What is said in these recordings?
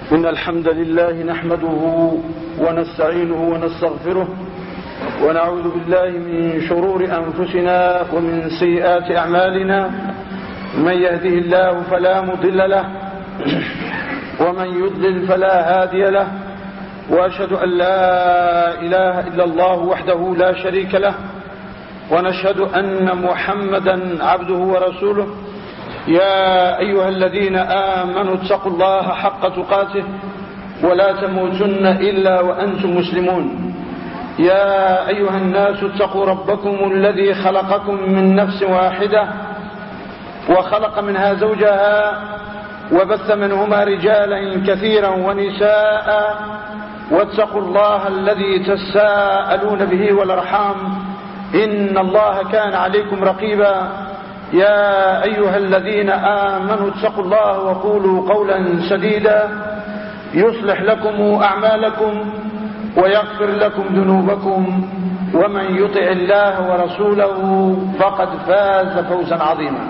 إن الحمد لله نحمده ونستعينه ونستغفره ونعوذ بالله من شرور أنفسنا ومن سيئات أعمالنا. من يهده الله فلا مضل له ومن يضلل فلا هادي له، وأشهد أن لا إله إلا الله وحده لا شريك له، ونشهد أن محمدا عبده ورسوله. يا أيها الذين آمنوا اتقوا الله حق تقاته ولا تموتن إلا وأنتم مسلمون. يا أيها الناس اتقوا ربكم الذي خلقكم من نفس واحدة وخلق منها زوجها وبث منهما رجالا كثيرا ونساء، واتقوا الله الذي تساءلون به والأرحام إن الله كان عليكم رقيبا. يا أيها الذين آمنوا اتقوا الله وقولوا قولا سديدا يصلح لكم أعمالكم ويغفر لكم ذنوبكم، ومن يطع الله ورسوله فقد فاز فوزا عظيما.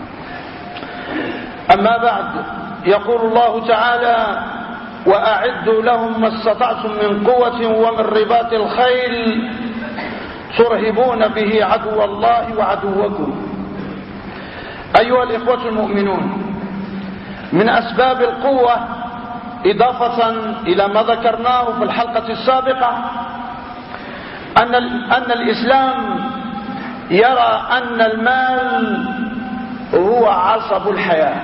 أما بعد، يقول الله تعالى: وأعدوا لهم ما استطعتم من قوة ومن رباط الخيل ترهبون به عدو الله وعدوكم. أيها الإخوة المؤمنون، من أسباب القوة إضافة إلى ما ذكرناه في الحلقة السابقة أن الإسلام يرى أن المال هو عصب الحياة.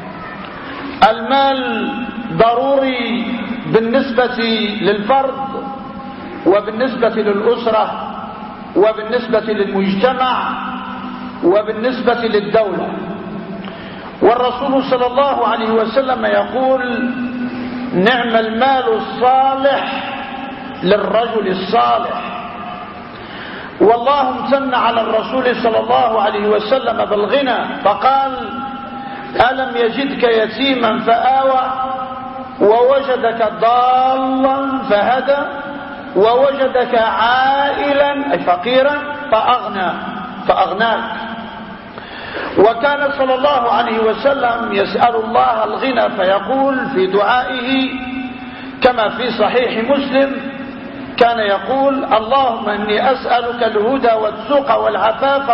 المال ضروري بالنسبة للفرد وبالنسبة للأسرة وبالنسبة للمجتمع وبالنسبة للدولة. والرسول صلى الله عليه وسلم يقول: نعم المال الصالح للرجل الصالح. والله امتن على الرسول صلى الله عليه وسلم بالغنى فقال: ألم يجدك يتيما فآوى ووجدك ضالا فهدى ووجدك عائلا أي فقيرا فأغناك. وكان صلى الله عليه وسلم يسأل الله الغنى فيقول في دعائه كما في صحيح مسلم، كان يقول: اللهم إني أسألك الهدى والتقى والعفاف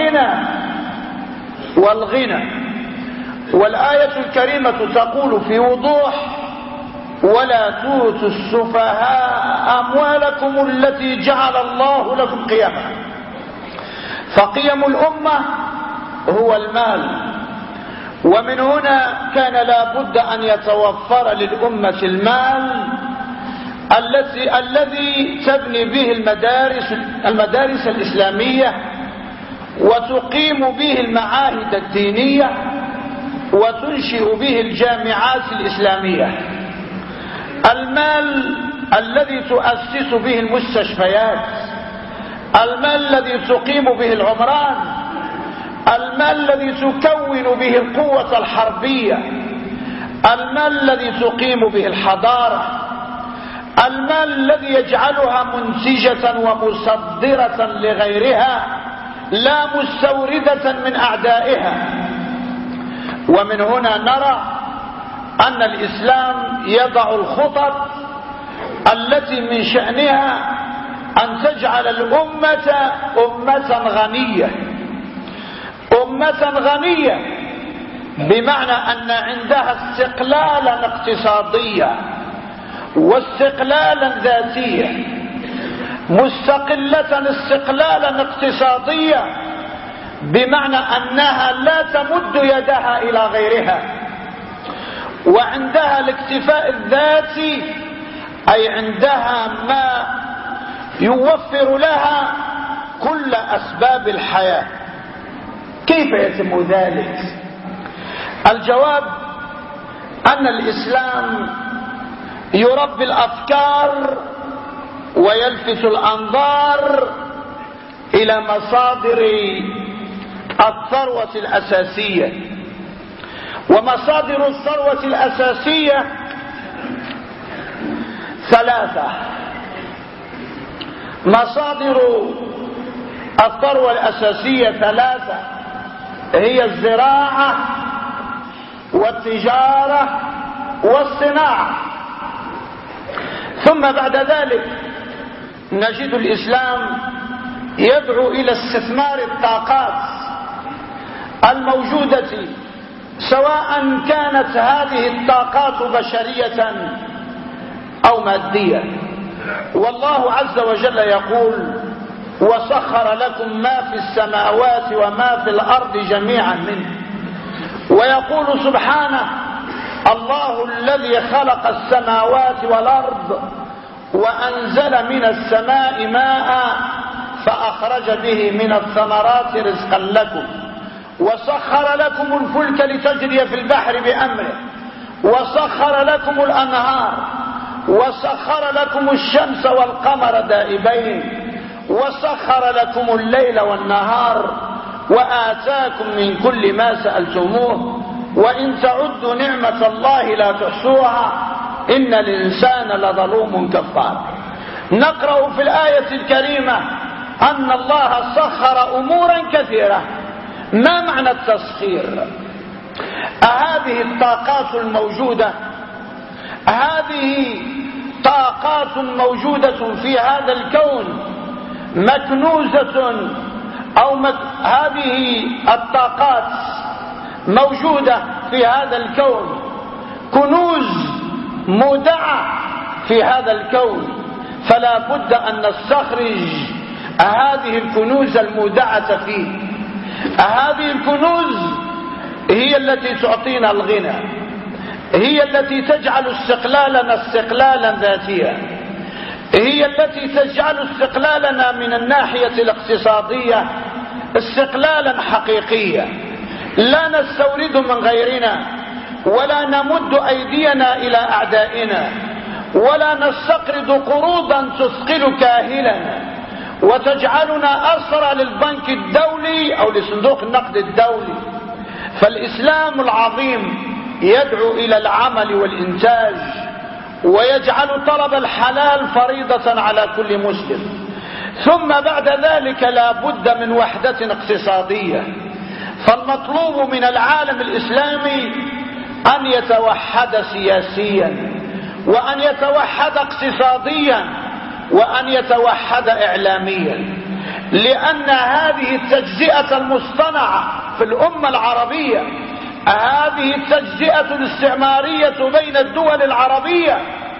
والغنى. والآية الكريمة تقول في وضوح: ولا تؤتوا السفهاء أموالكم التي جعل الله لكم قياما. فقيم الأمة هو المال، ومن هنا كان لا بد أن يتوفر للأمة المال الذي تبني به المدارس الإسلامية وتقيم به المعاهد الدينية وتنشئ به الجامعات الإسلامية. المال الذي تؤسس به المستشفيات، المال الذي تقيم به العمران، المال الذي تكون به القوة الحربية، المال الذي تقيم به الحضارة، المال الذي يجعلها منتجة ومصدرة لغيرها لا مستوردة من أعدائها. ومن هنا نرى أن الإسلام يضع الخطط التي من شأنها أن تجعل الأمة أمة غنية، بمعنى أن عندها استقلالا اقتصاديا واستقلالا ذاتيا، مستقلة استقلالا اقتصاديا بمعنى أنها لا تمد يدها إلى غيرها، وعندها الاكتفاء الذاتي أي عندها ما يوفر لها كل أسباب الحياة. كيف يتم ذلك؟ الجواب أن الإسلام يربي الأفكار ويلفت الأنظار إلى مصادر الثروة الأساسية. ومصادر الثروة الأساسية ثلاثة. مصادر الثروة الأساسية ثلاثة، هي الزراعة والتجارة والصناعة. ثم بعد ذلك نجد الإسلام يدعو إلى استثمار الطاقات الموجودة، سواء كانت هذه الطاقات بشرية أو مادية. والله عز وجل يقول: وسخر لكم ما في السماوات وما في الأرض جميعا منه. ويقول سبحانه: الله الذي خلق السماوات والأرض وأنزل من السماء ماء فأخرج به من الثمرات رزقا لكم وسخر لكم الفلك لتجري في البحر بأمره وسخر لكم الأنهار وسخر لكم الشمس والقمر دائبين وسخر لكم الليل والنهار وآتاكم من كل ما سألتموه وإن تعدوا نعمة الله لا تحصوها إن الإنسان لظلوم كفار. نقرأ في الآية الكريمة أن الله سخر أمورا كثيرة. ما معنى التسخير؟ هذه الطاقات الموجودة، هذه طاقات موجودة في هذا الكون مكنوزة، هذه الطاقات موجودة في هذا الكون، كنوز مودعة في هذا الكون، فلا بد أن نستخرج هذه الكنوز المودعة فيه. هذه الكنوز هي التي تعطينا الغنى، هي التي تجعل استقلالنا استقلالا ذاتيا، هي التي تجعل استقلالنا من الناحية الاقتصادية استقلالا حقيقيا، لا نستورد من غيرنا ولا نمد أيدينا إلى أعدائنا ولا نستقرض قروضا تثقل كاهلنا وتجعلنا أسرى للبنك الدولي أو لصندوق النقد الدولي. فالإسلام العظيم يدعو إلى العمل والإنتاج ويجعل طلب الحلال فريضة على كل مسلم. ثم بعد ذلك لا بد من وحدة اقتصادية، فالمطلوب من العالم الإسلامي أن يتوحد سياسيا وأن يتوحد اقتصاديا وأن يتوحد إعلاميا، لأن هذه التجزئة المصطنعة في الأمة العربية، هذه التجزئة الاستعمارية بين الدول العربية،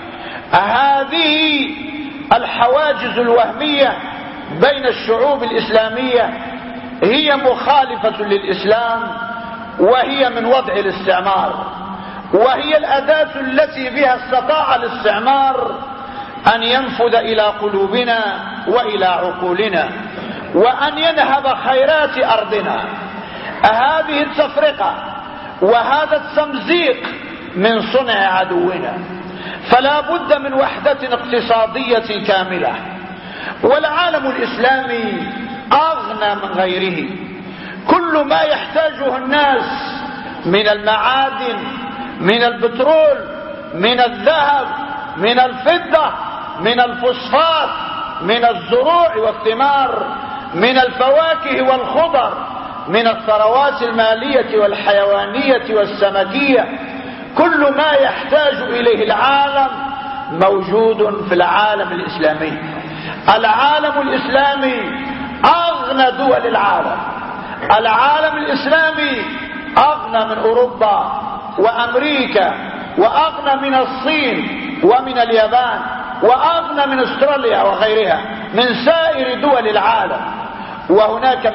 هذه الحواجز الوهمية بين الشعوب الإسلامية هي مخالفة للإسلام، وهي من وضع الاستعمار، وهي الأداة التي بها استطاع الاستعمار أن ينفذ إلى قلوبنا وإلى عقولنا وأن ينهب خيرات أرضنا. هذه التفرقة وهذا التمزيق من صنع عدونا، فلا بد من وحدة اقتصادية كاملة. والعالم الإسلامي أغنى من غيره، كل ما يحتاجه الناس من المعادن، من البترول، من الذهب، من الفضة، من الفوسفات، من الزروع والثمار، من الفواكه والخضر، من الثروات المالية والحيوانية والسمكية، كل ما يحتاج إليه العالم موجود في العالم الإسلامي. العالم الإسلامي أغنى دول العالم، العالم الإسلامي أغنى من أوروبا وأمريكا، وأغنى من الصين ومن اليابان، وأغنى من أستراليا وغيرها من سائر دول العالم. وهناك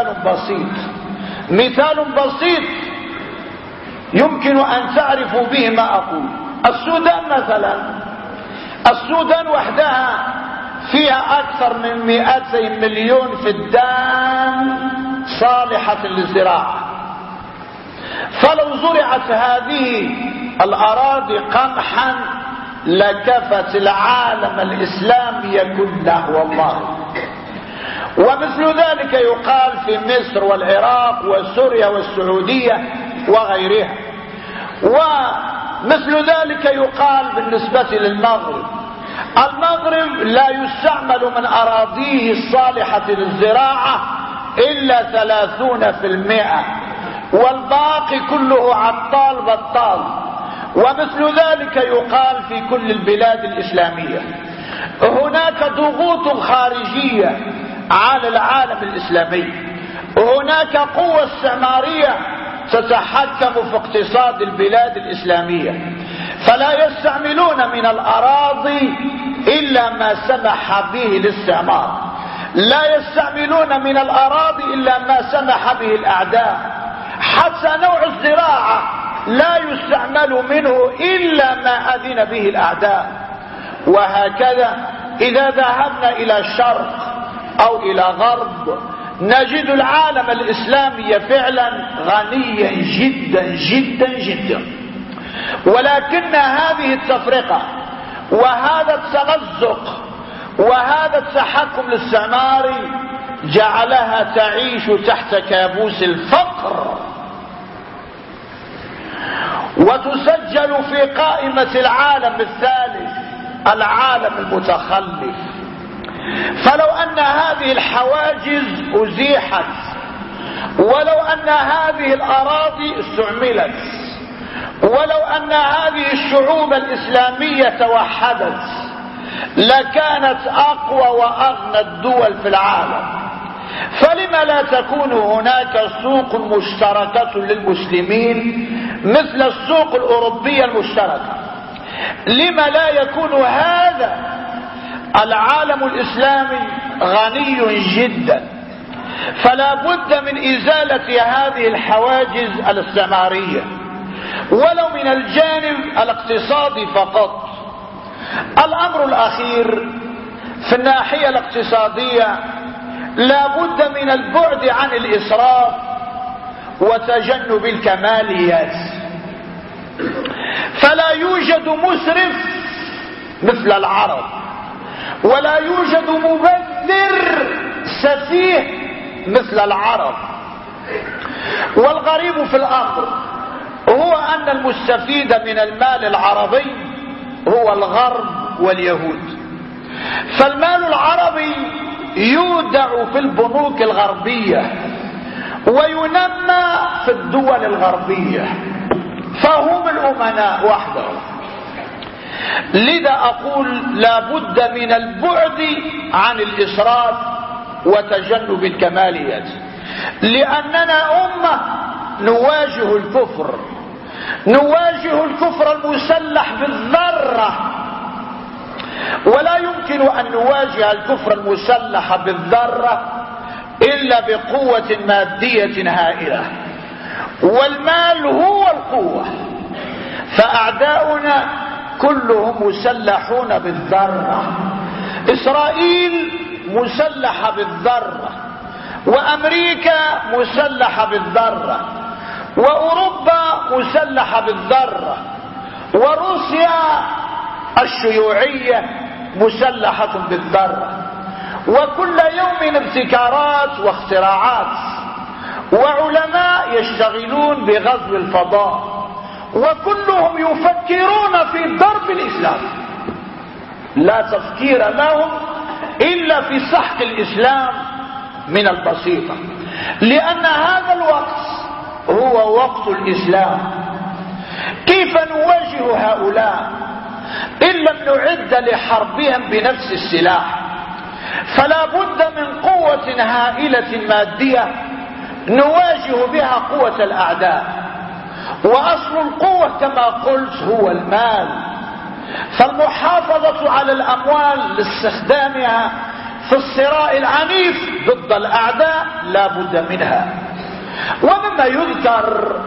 مثال بسيط يمكن أن تعرفوا به ما أقول. السودان مثلا، السودان وحدها فيها أكثر من 200 مليون فدان صالحة للزراعة، فلو زرعت هذه الأراضي قمحا لكفت العالم الإسلامي كله والله. ومثل ذلك يقال في مصر والعراق وسوريا والسعودية وغيرها. ومثل ذلك يقال بالنسبة للمغرب. المغرب لا يستعمل من أراضيه الصالحة للزراعة إلا 30%، والباقي كله عطال بطال. ومثل ذلك يقال في كل البلاد الإسلامية. هناك ضغوط خارجية على العالم الإسلامي، هناك قوة استعمارية تتحكم في اقتصاد البلاد الإسلامية، فلا يستعملون من الأراضي إلا ما سمح به الاستعمار، لا يستعملون من الأراضي إلا ما سمح به الأعداء، حتى نوع الزراعة لا يستعمل منه إلا ما أذن به الأعداء. وهكذا إذا ذهبنا إلى الشرق أو إلى غرب نجد العالم الإسلامي فعلا غنيا جدا جدا جدا، ولكن هذه التفرقة وهذا التمزق وهذا التحكم الاستعماري جعلها تعيش تحت كابوس الفقر، وتسجل في قائمة العالم الثالث، العالم المتخلف. فلو أن هذه الحواجز أزيحت، ولو أن هذه الأراضي استعملت، ولو أن هذه الشعوب الإسلامية توحدت، لكانت أقوى وأغنى الدول في العالم. فلما لا تكون هناك سوق مشتركة للمسلمين مثل السوق الأوروبية المشتركة؟ لما لا يكون هذا العالم الإسلامي غني جدا؟ فلا بد من إزالة هذه الحواجز الاستعمارية، ولو من الجانب الاقتصادي فقط. الأمر الأخير في الناحية الاقتصادية لا بد من البعد عن الإسراف وتجنب الكماليات. فلا يوجد مسرف مثل العرب، ولا يوجد مبذر سفيه مثل العرب. والغريب في الأمر هو أن المستفيد من المال العربي هو الغرب واليهود. فالمال العربي يودع في البنوك الغربية وينمى في الدول الغربية، فهم الأمناء وحدهم. لذا أقول لا بد من البعد عن الإسراف وتجنب الكماليات، لأننا أمة نواجه الكفر، نواجه الكفر المسلح بالذرة، ولا يمكن أن نواجه الكفر المسلح بالذرة إلا بقوة مادية هائلة، والمال هو القوة. فأعداؤنا كلهم مسلحون بالذرة. إسرائيل مسلحة بالذرة، وأمريكا مسلحة بالذرة، وأوروبا مسلحة بالذرة، وروسيا الشيوعية مسلحة بالذرة. وكل يوم ابتكارات واختراعات، وعلماء يشتغلون بغزو الفضاء، وكلهم يفكرون في ضرب الإسلام. لا تفكير لهم إلا في سحق الإسلام من البسيطة، لأن هذا الوقت هو وقت الإسلام. كيف نواجه هؤلاء إن لم نعد لحربهم بنفس السلاح؟ فلا بد من قوة هائلة مادية نواجه بها قوة الأعداء. وأصل القوة كما قلت هو المال، فالمحافظة على الأموال لاستخدامها في الصراع العنيف ضد الأعداء لا بد منها. ومما يذكر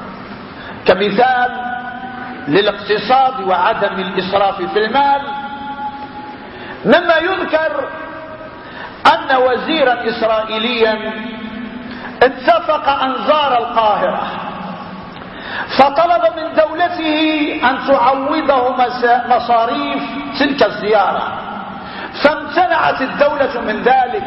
كمثال للاقتصاد وعدم الإسراف في المال، مما يذكر أن وزيرا إسرائيليا اتفق أن زار القاهرة، فطلب من دولته أن تعوضه مصاريف تلك الزيارة، فامتنعت الدولة من ذلك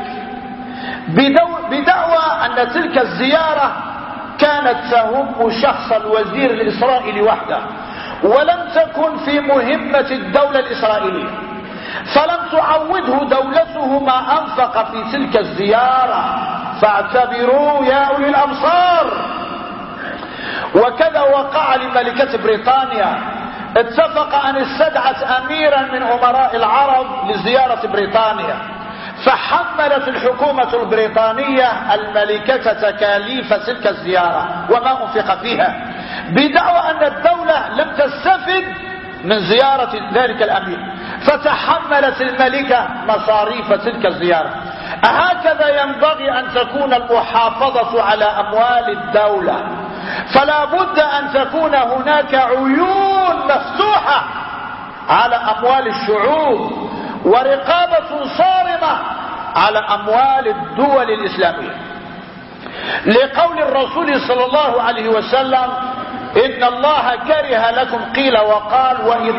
بدعوى أن تلك الزيارة كانت تهم شخص الوزير الإسرائيلي وحده، ولم تكن في مهمة الدولة الإسرائيلية، فلم تعوضه دولته ما أنفق في تلك الزيارة. فاعتبروا يا أولي الأبصار. وكذا وقع لملكة بريطانيا اتفق أن استدعت أميرا من أمراء العرب لزيارة بريطانيا، فحملت الحكومة البريطانية الملكة تكاليف تلك الزيارة وما أنفق فيها، بدعوى أن الدولة لم تستفد من زيارة ذلك الأمير، فتحملت الملكة مصاريف تلك الزيارة. هكذا ينبغي أن تكون المحافظة على أموال الدولة، فلا بد أن تكون هناك عيون مفتوحة على أموال الشعوب ورقابة صارمة على أموال الدول الإسلامية، لقول الرسول صلى الله عليه وسلم: إن الله كره لكم قيل وقال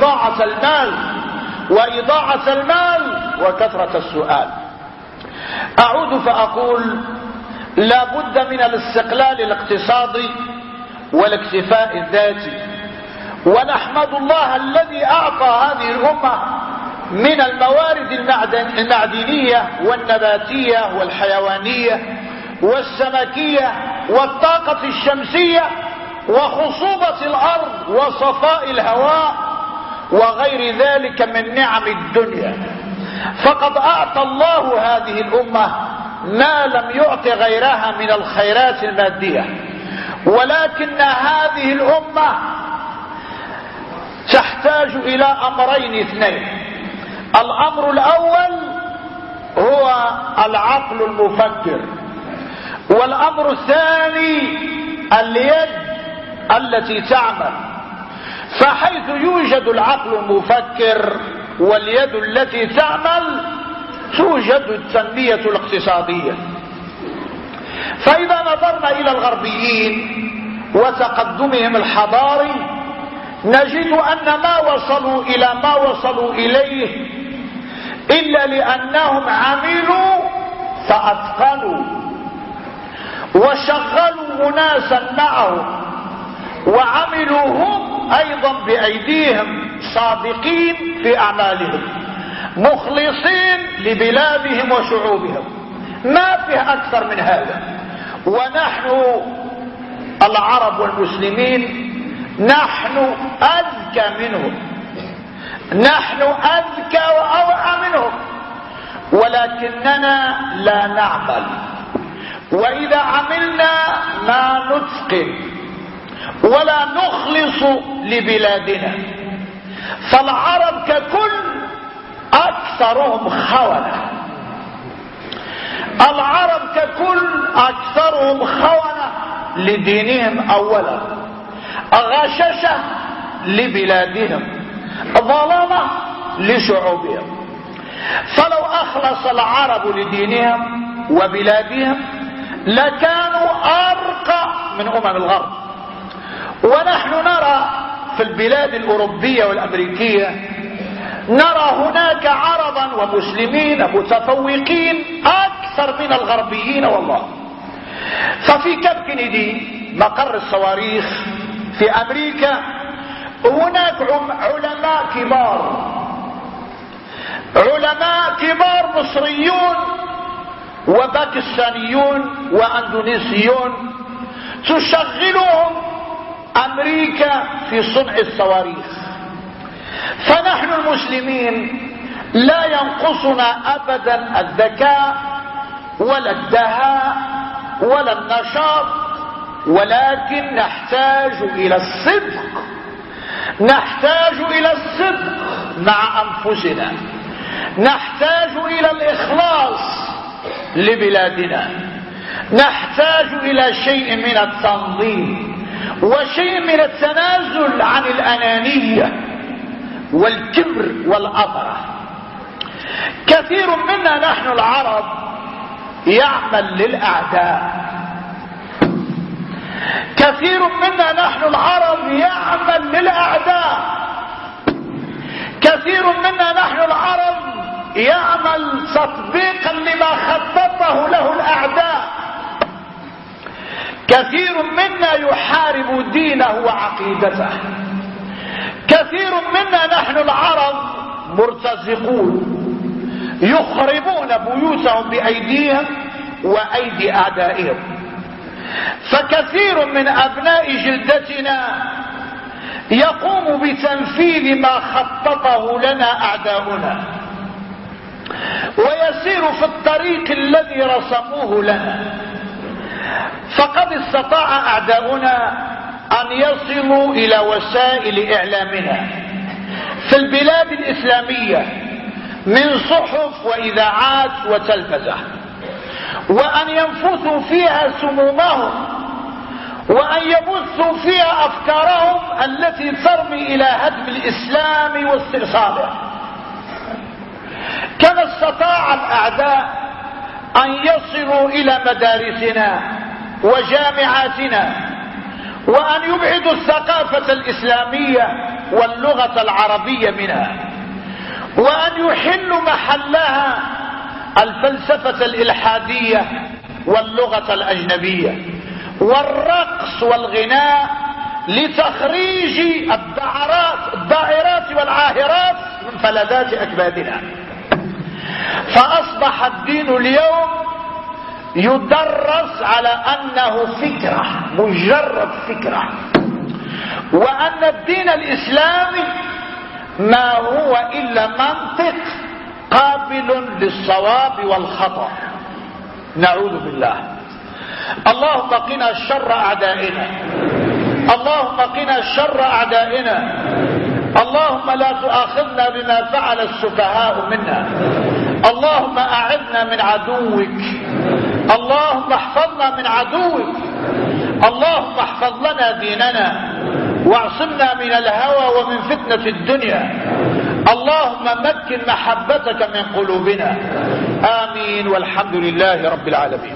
وإضاعة المال وكثرة السؤال. أعود فأقول: لا بد من الاستقلال الاقتصادي والاكتفاء الذاتي، ونحمد الله الذي أعطى هذه الأمة من الموارد المعدنية والنباتية والحيوانية والسمكية والطاقة الشمسية وخصوبة الأرض وصفاء الهواء وغير ذلك من نعم الدنيا. فقد أعطى الله هذه الأمة ما لم يعط غيرها من الخيرات المادية، ولكن هذه الأمة تحتاج إلى أمرين اثنين: الأمر الأول هو العقل المفكر، والأمر الثاني اليد التي تعمل. فحيث يوجد العقل المفكر واليد التي تعمل توجد التنمية الاقتصادية. فإذا نظرنا إلى الغربيين وتقدمهم الحضاري نجد أن ما وصلوا إلى ما وصلوا إليه إلا لأنهم عملوا فأتقنوا وشغلوا أناسا معهم وعملوا هم أيضا بأيديهم صادقين في أعمالهم مخلصين لبلادهم وشعوبهم. ما فيه أكثر من هذا. ونحن العرب والمسلمين نحن أذكى منهم، نحن أذكى وأوعى منهم، ولكننا لا نعمل. وإذا عملنا ما نتقن ولا نخلص لبلادنا. فالعرب ككل أكثرهم خونة، العرب ككل أكثرهم خونة لدينهم أولا، غششة لبلادهم، ظلمة لشعوبهم. فلو أخلص العرب لدينهم وبلادهم لكانوا أرقى من الغرب. ونحن نرى في البلاد الأوروبية والأمريكية نرى هناك عربا ومسلمين متفوقين أكثر من الغربيين والله. ففي كامب كينيدي مقر الصواريخ في أمريكا هناك علماء كبار مصريون وباكستانيون واندونيسيون تشغلهم أمريكا في صنع الصواريخ. فنحن المسلمين لا ينقصنا أبدا الذكاء ولا الدهاء ولا النشاط، ولكن نحتاج إلى الصدق، نحتاج إلى الصدق مع أنفسنا، نحتاج إلى الإخلاص لبلادنا، نحتاج إلى شيء من التنظيم وشيء من التنازل عن الأنانية والكبر والأطرة. كثير منا نحن العرب يعمل للأعداء، كثير منا نحن العرب يعمل للأعداء، كثير منا نحن العرب يعمل تطبيقا لما خططه له الأعداء. كثير منا يحارب دينه وعقيدته. كثير منا نحن العرب مرتزقون يخربون بيوتهم بأيديهم وأيدي أعدائهم. فكثير من أبناء جلدتنا يقوم بتنفيذ ما خططه لنا أعداؤنا، ويسير في الطريق الذي رسموه لنا. فقد استطاع أعداؤنا أن يصلوا إلى وسائل إعلامنا في البلاد الإسلامية من صحف وإذاعات وتلفزة، وأن ينفثوا فيها سمومهم، وأن يبثوا فيها أفكارهم التي ترمي إلى هدم الإسلام واستئصاله. كما استطاع الأعداء أن يصلوا إلى مدارسنا وجامعاتنا، وأن يبعدوا الثقافة الإسلامية واللغة العربية منها، وأن يحلوا محلها الفلسفة الإلحادية واللغة الأجنبية والرقص والغناء لتخريج الدائرات والعاهرات من فلذات أكبادنا. فأصبح الدين اليوم يدرس على أنه فكرة، مجرد فكرة، وأن الدين الإسلامي ما هو إلا منطق قابل للصواب والخطأ. نعوذ بالله. اللهم قنا شر أعدائنا، اللهم قنا شر أعدائنا، اللهم لا تؤاخذنا بما فعل السفهاء منا، اللهم أعذنا من عدوك، اللهم احفظنا من عدوك، اللهم احفظ لنا ديننا واعصمنا من الهوى ومن فتنة الدنيا، اللهم مكن محبتك من قلوبنا. آمين، والحمد لله رب العالمين.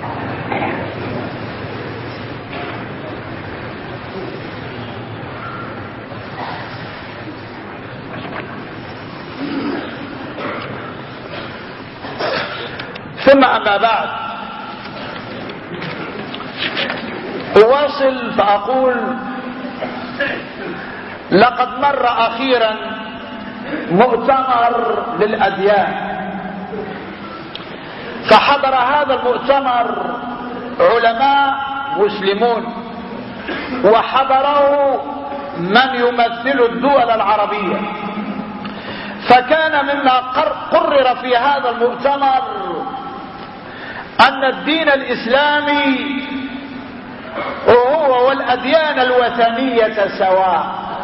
ثم أما بعد، أواصل فأقول: لقد مر أخيرا مؤتمر للأديان، فحضر هذا المؤتمر علماء مسلمون، وحضره من يمثل الدول العربية. فكان مما قرر في هذا المؤتمر أن الدين الإسلامي هو والأديان الوثنية سواء.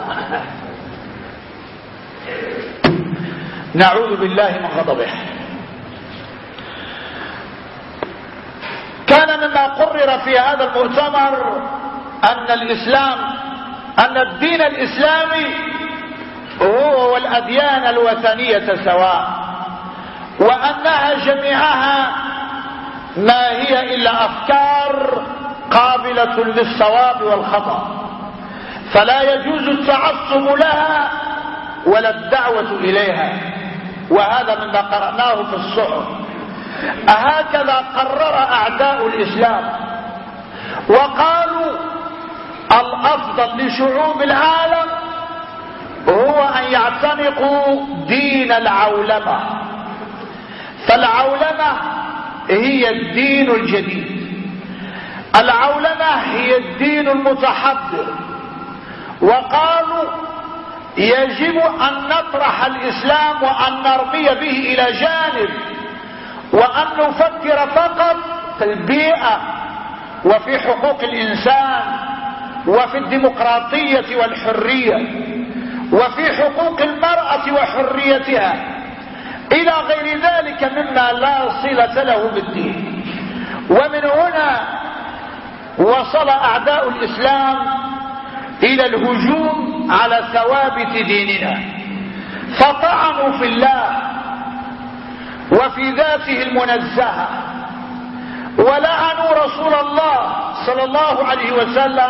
نعوذ بالله من غضبه. كان مما قرر في هذا المؤتمر أن الدين الإسلامي هو والأديان الوثنية سواء، وأنها جميعها ما هي إلا أفكار قابلة للصواب والخطأ، فلا يجوز التعصب لها ولا الدعوة إليها. وهذا مما قرأناه في الصحف. هكذا قرر أعداء الإسلام، وقالوا الأفضل لشعوب العالم هو أن يعتنقوا دين العولمة، فالعولمة هي الدين الجديد، العولمة هي الدين المتحضر. وقالوا يجب أن نطرح الإسلام وأن نرمي به إلى جانب، وأن نفكر فقط في البيئة وفي حقوق الإنسان وفي الديمقراطية والحرية وفي حقوق المرأة وحريتها إلى غير ذلك مما لا صلة له بالدين. ومن هنا وصل أعداء الإسلام إلى الهجوم على ثوابت ديننا، فطعنوا في الله وفي ذاته المنزهة، ولعنوا رسول الله صلى الله عليه وسلم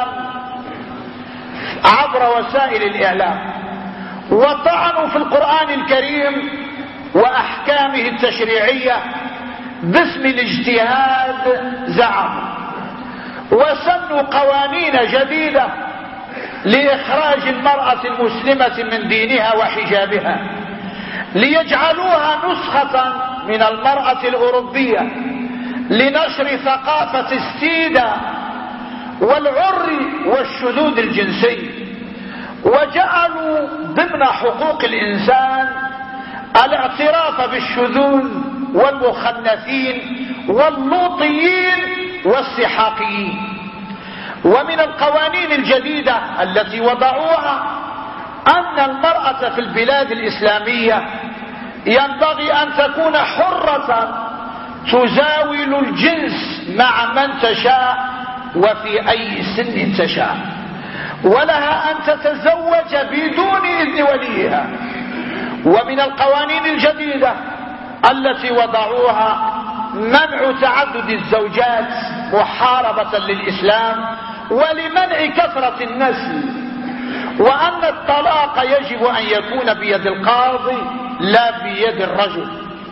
عبر وسائل الإعلام، وطعنوا في القرآن الكريم وأحكامه التشريعية باسم الاجتهاد زعموا، وسنوا قوانين جديدة لإخراج المرأة المسلمة من دينها وحجابها، ليجعلوها نسخة من المرأة الأوروبية، لنشر ثقافة السيدة والعر والشذوذ الجنسي. وجعلوا ضمن حقوق الإنسان الاعتراف بالشذوذ والمخنثين واللوطيين والسحاقيين. ومن القوانين الجديدة التي وضعوها أن المرأة في البلاد الإسلامية ينبغي أن تكون حرة تزاول الجنس مع من تشاء وفي أي سن تشاء، ولها أن تتزوج بدون إذن وليها. ومن القوانين الجديدة التي وضعوها منع تعدد الزوجات محاربة للإسلام ولمنع كثرة النسل، وأن الطلاق يجب أن يكون بيد القاضي لا بيد الرجل.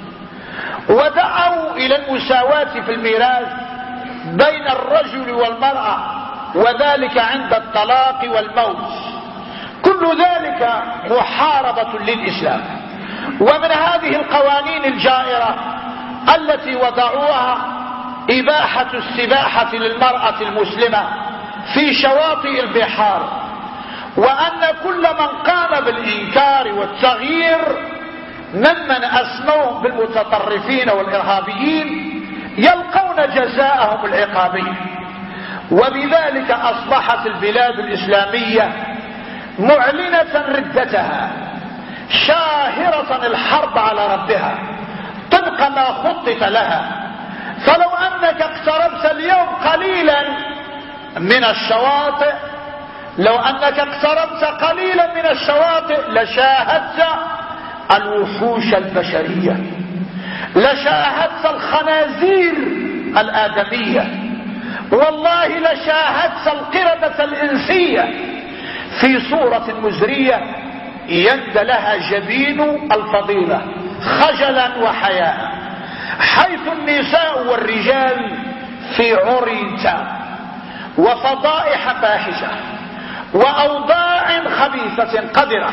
ودعوا إلى المساواة في الميراث بين الرجل والمرأة، وذلك عند الطلاق والموت. كل ذلك محاربة للإسلام. ومن هذه القوانين الجائرة التي وضعوها إباحة السباحة للمرأة المسلمة في شواطئ البحار، وأن كل من قام بالإنكار والتغيير ممن أسموهم بالمتطرفين والإرهابيين يلقون جزاءهم العقابي. وبذلك أصبحت البلاد الإسلامية معلنة ردتها، شاهرة الحرب على ربها طبق ما خطط لها. فلو أنك اقتربت اليوم قليلا من الشواطئ، لو أنك اقتربت قليلا من الشواطئ لشاهدت الوحوش البشرية، لشاهدت الخنازير الآدمية، والله لشاهدت القردة الإنسية في صورة مزرية يند لها جبين الفضيلة خجلا وحياء، حيث النساء والرجال في عري تام وفضائح فاحشة وأوضاع خبيثة قذرة،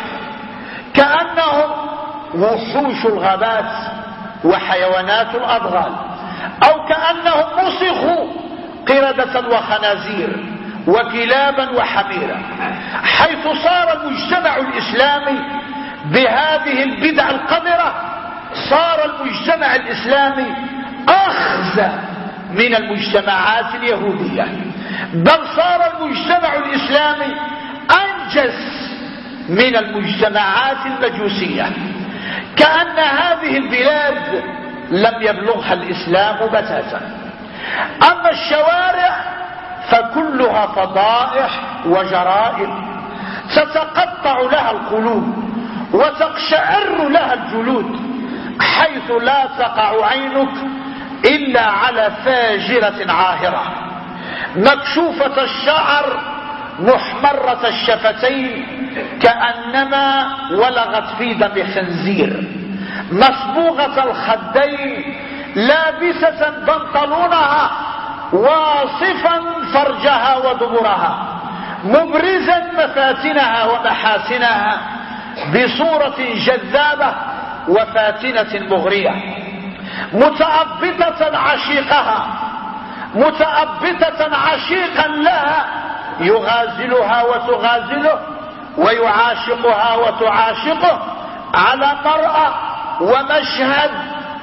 كأنهم وحوش الغابات وحيوانات الأضغال، أو كأنهم مسخوا قردة وخنازير وكلابا وحميرا، حيث صار المجتمع الإسلامي بهذه البدع القذرة، صار المجتمع الإسلامي أخزى من المجتمعات اليهودية، بل صار المجتمع الإسلامي أنجس من المجتمعات المجوسية، كأن هذه البلاد لم يبلغها الإسلام بتاتا. أما الشوارع فكلها فضائح وجرائم تتقطع لها القلوب وتقشعر لها الجلود، حيث لا تقع عينك إلا على فاجرة عاهرة مكشوفة الشعر محمرة الشفتين كأنما ولغت في دم خنزير، مصبوغة الخدين، لابسة بنطلونها واصفا فرجها ودبرها، مبرزا مفاتنها ومحاسنها بصورة جذابة وفاتنة مغرية، متأبطة عشيقها، متأبطة عشيقا لها يغازلها وتغازله ويعاشقها وتعاشقه، على مرأة ومشهد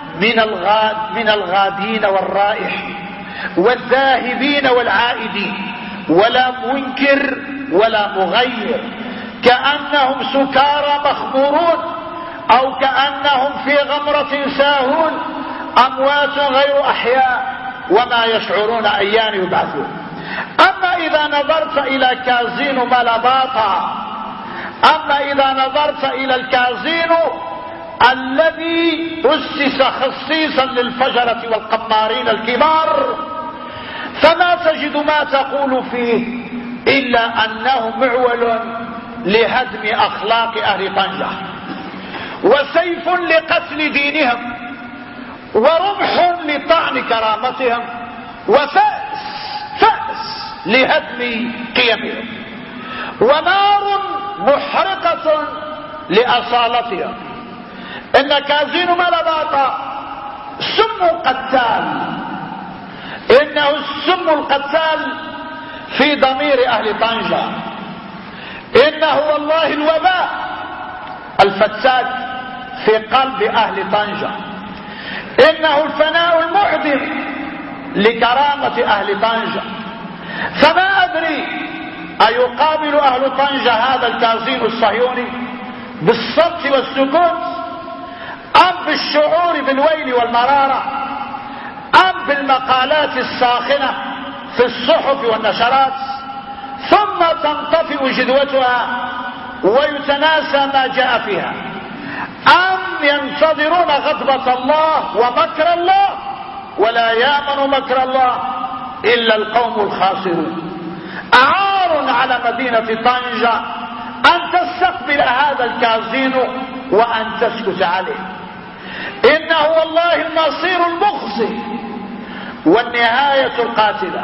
من الغادين والرائح والذاهبين والعائدين، ولا منكر ولا مغير، كأنهم سكارى مخمورون أو كأنهم في غمرة ساهون، أموات غير أحياء وما يشعرون أيان يبعثون. أما إذا نظرت إلى كازينو ملاباطا، أما إذا نظرت إلى الكازينو الذي أسس خصيصا للفجرة والقمارين الكبار، فما تجد ما تقول فيه إلا أنه معول لهدم أخلاق أهل طنجة، وسيف لقتل دينهم، ورمح لطعن كرامتهم، فأس لهدم قيمهم، ونار محرقة لأصالتهم. إن كازينو ملاباطا سم قتال، إنه السم القتال في ضمير أهل طنجة، إنه والله الوباء الفتاك في قلب أهل طنجة، إنه الفناء المعدم لكرامة أهل طنجة. فما أدري أيقابل أهل طنجة هذا الكازينو الصهيوني بالصمت والسكوت، أم بالشعور بالويل والمرارة، أم بالمقالات الساخنة في الصحف والنشرات ثم تنطفئ جدوتها ويتناسى ما جاء فيها، أم ينتظرون غضبة الله ومكر الله ولا يامن مكر الله إلا القوم الخاسرون. أعار على مدينة طنجة أن تستقبل هذا الكازينو وأن تسكت عليه. إنه والله المصير المخزي والنهاية القاتلة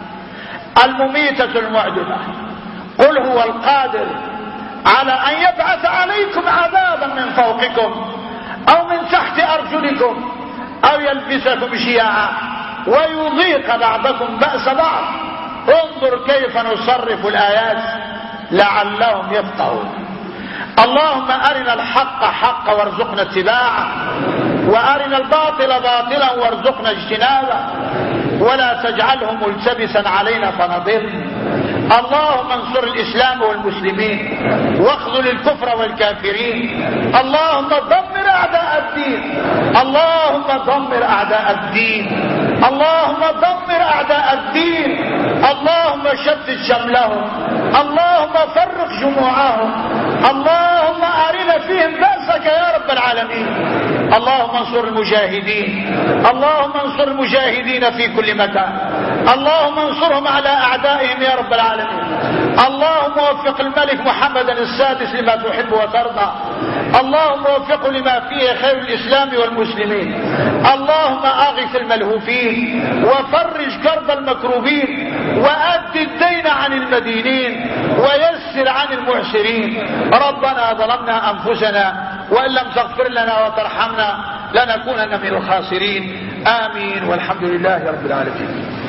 المميتة المعدمة. قل هو القادر على أن يبعث عليكم عذابا من فوقكم أو من تحت أرجلكم أو يلبسكم شيعا ويذيق بعضكم بأس بعض. انظر كيف نصرف الآيات لعلهم يفقهون. اللهم أرنا الحق حقا وارزقنا اتباعه، وأرنا الباطل باطلا وارزقنا اجتنابه، ولا تجعله ملتبسا علينا فنضل. اللهم انصر الإسلام والمسلمين واخذل الكفر والكافرين. اللهم دمر أعداء الدين، اللهم دمر أعداء الدين، اللهم دمر أعداء الدين. اللهم شتت شملهم، اللهم فرق جموعهم، اللهم أرنا فيهم بأسك يا رب العالمين. اللهم انصر المجاهدين، اللهم انصر المجاهدين في كل مكان، اللهم انصرهم على أعدائهم يا رب العالمين. اللهم وفق الملك محمد السادس لما تحب وترضى، اللهم وفقه لما فيه خير الإسلام والمسلمين. اللهم أغث الملهوفين وفرج كرب المكروبين وأد الدين عن المدينين ويسر عن المعسرين. ربنا ظلمنا أنفسنا وإن لم تغفر لنا وترحمنا لنكونن من الخاسرين. آمين والحمد لله رب العالمين.